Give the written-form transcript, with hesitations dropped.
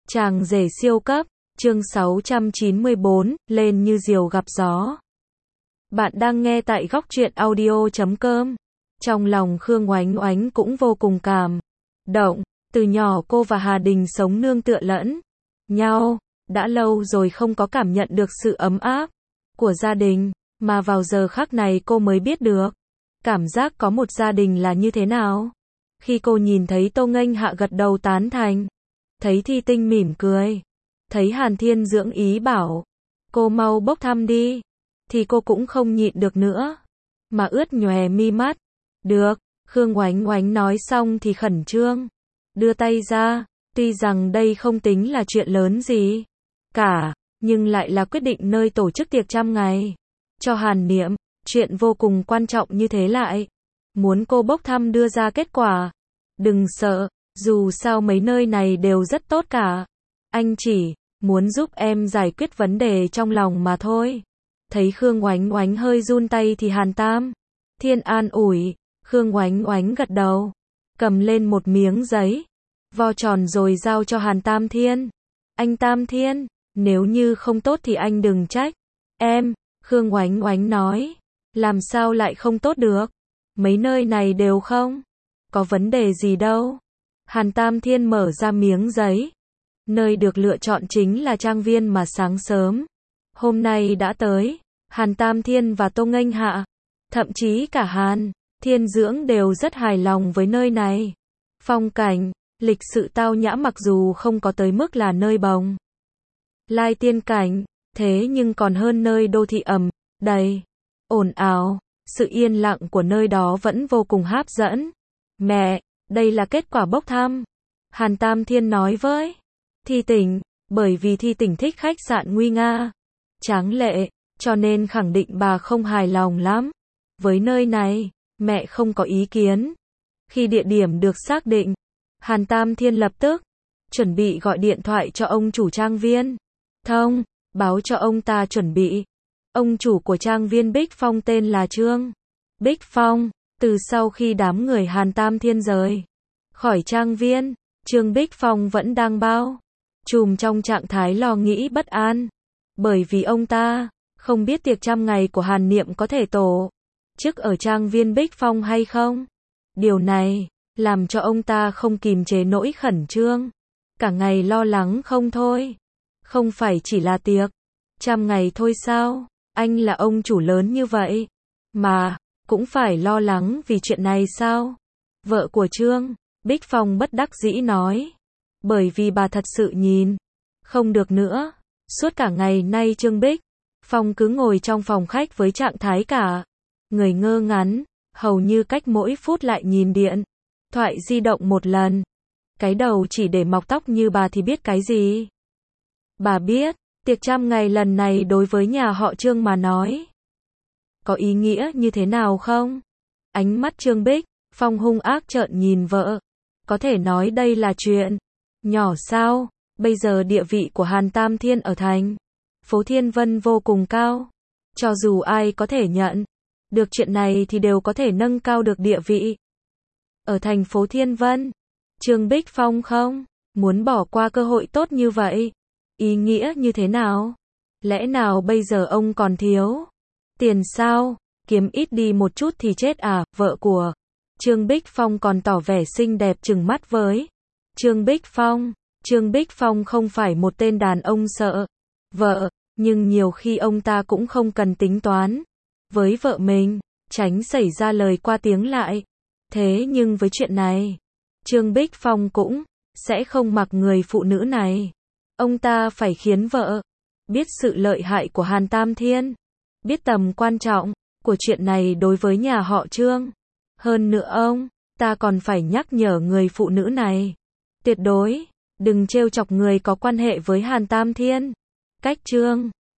Chàng rể siêu cấp, chương 694, lên như diều gặp gió. Bạn đang nghe tại góc truyện audio.com. Trong lòng Khương Oánh Oánh cũng vô cùng cảm động, từ nhỏ cô và Hà Đình sống nương tựa lẫn nhau, đã lâu rồi không có cảm nhận được sự ấm áp của gia đình, mà vào giờ khắc này cô mới biết được cảm giác có một gia đình là như thế nào. Khi cô nhìn thấy Tô Nghênh Hạ gật đầu tán thành, thấy Thi Tinh mỉm cười, thấy Hàn Thiên dưỡng ý bảo cô mau bốc thăm đi, thì cô cũng không nhịn được nữa, mà ướt nhòe mi mắt. Được, Khương Oánh Oánh nói xong thì khẩn trương đưa tay ra, tuy rằng đây không tính là chuyện lớn gì cả, nhưng lại là quyết định nơi tổ chức tiệc trăm ngày cho Hàn Niệm, chuyện vô cùng quan trọng như thế lại muốn cô bốc thăm đưa ra kết quả. Đừng sợ, dù sao mấy nơi này đều rất tốt cả, anh chỉ muốn giúp em giải quyết vấn đề trong lòng mà thôi. Thấy Khương Oánh Oánh hơi run tay thì Hàn Tam Thiên an ủi. Khương Oánh Oánh gật đầu, cầm lên một miếng giấy, vo tròn rồi giao cho Hàn Tam Thiên. Anh Tam Thiên, nếu như không tốt thì anh đừng trách em. Khương Oánh Oánh nói, làm sao lại không tốt được, mấy nơi này đều không có vấn đề gì đâu. Hàn Tam Thiên mở ra miếng giấy, nơi được lựa chọn chính là trang viên mà sáng sớm hôm nay đã tới Hàn Tam Thiên và Tô Nghênh Hạ, thậm chí cả Hàn Thiên dưỡng đều rất hài lòng với nơi này. Phong cảnh, lịch sự tao nhã mặc dù không có tới mức là nơi bồng lai tiên cảnh, thế nhưng còn hơn nơi đô thị ầm đầy, ồn ào. Sự yên lặng của nơi đó vẫn vô cùng hấp dẫn. Mẹ, đây là kết quả bốc thăm, Hàn Tam Thiên nói với Thi Tỉnh, bởi vì Thi Tỉnh thích khách sạn nguy nga, tráng lệ, cho nên khẳng định bà không hài lòng lắm với nơi này. Mẹ không có ý kiến. Khi địa điểm được xác định, Hàn Tam Thiên lập tức chuẩn bị gọi điện thoại cho ông chủ trang viên, thông báo cho ông ta chuẩn bị. Ông chủ của trang viên Bích Phong tên là Trương Bích Phong. Từ sau khi đám người Hàn Tam Thiên rời khỏi trang viên, Trương Bích Phong vẫn đang bao trùm trong trạng thái lo nghĩ bất an, bởi vì ông ta không biết tiệc trăm ngày của Hàn Niệm có thể tổ chức ở trang viên Bích Phong hay không. Điều này làm cho ông ta không kìm chế nỗi khẩn trương, cả ngày lo lắng không thôi. Không phải chỉ là tiệc trăm ngày thôi sao, anh là ông chủ lớn như vậy mà cũng phải lo lắng vì chuyện này sao? Vợ của Trương Bích Phong bất đắc dĩ nói, bởi vì bà thật sự nhìn không được nữa. Suốt cả ngày nay Trương Bích Phong cứ ngồi trong phòng khách với trạng thái cả người ngơ ngắn, hầu như cách mỗi phút lại nhìn điện thoại di động một lần. Cái đầu chỉ để mọc tóc như bà thì biết cái gì. Bà biết, tiệc trăm ngày lần này đối với nhà họ Trương mà nói có ý nghĩa như thế nào không? Ánh mắt Trương Bích Phong hung ác trợn nhìn vợ. Có thể nói đây là chuyện nhỏ sao? Bây giờ địa vị của Hàn Tam Thiên ở thành phố Thiên Vân vô cùng cao. Cho dù ai có thể nhận được chuyện này thì đều có thể nâng cao được địa vị ở thành phố Thiên Vân. Trương Bích Phong không muốn bỏ qua cơ hội tốt như vậy. Ý nghĩa như thế nào? Lẽ nào bây giờ ông còn thiếu tiền sao? Kiếm ít đi một chút thì chết à? Vợ của Trương Bích Phong còn tỏ vẻ xinh đẹp trừng mắt với Trương Bích Phong. Trương Bích Phong không phải một tên đàn ông sợ vợ, nhưng nhiều khi ông ta cũng không cần tính toán với vợ mình, tránh xảy ra lời qua tiếng lại. Thế nhưng với chuyện này, Trương Bích Phong cũng sẽ không mặc người phụ nữ này. Ông ta phải khiến vợ biết sự lợi hại của Hàn Tam Thiên, biết tầm quan trọng của chuyện này đối với nhà họ Trương. Hơn nữa ông ta còn phải nhắc nhở người phụ nữ này tuyệt đối đừng trêu chọc người có quan hệ với Hàn Tam Thiên. Cách Trương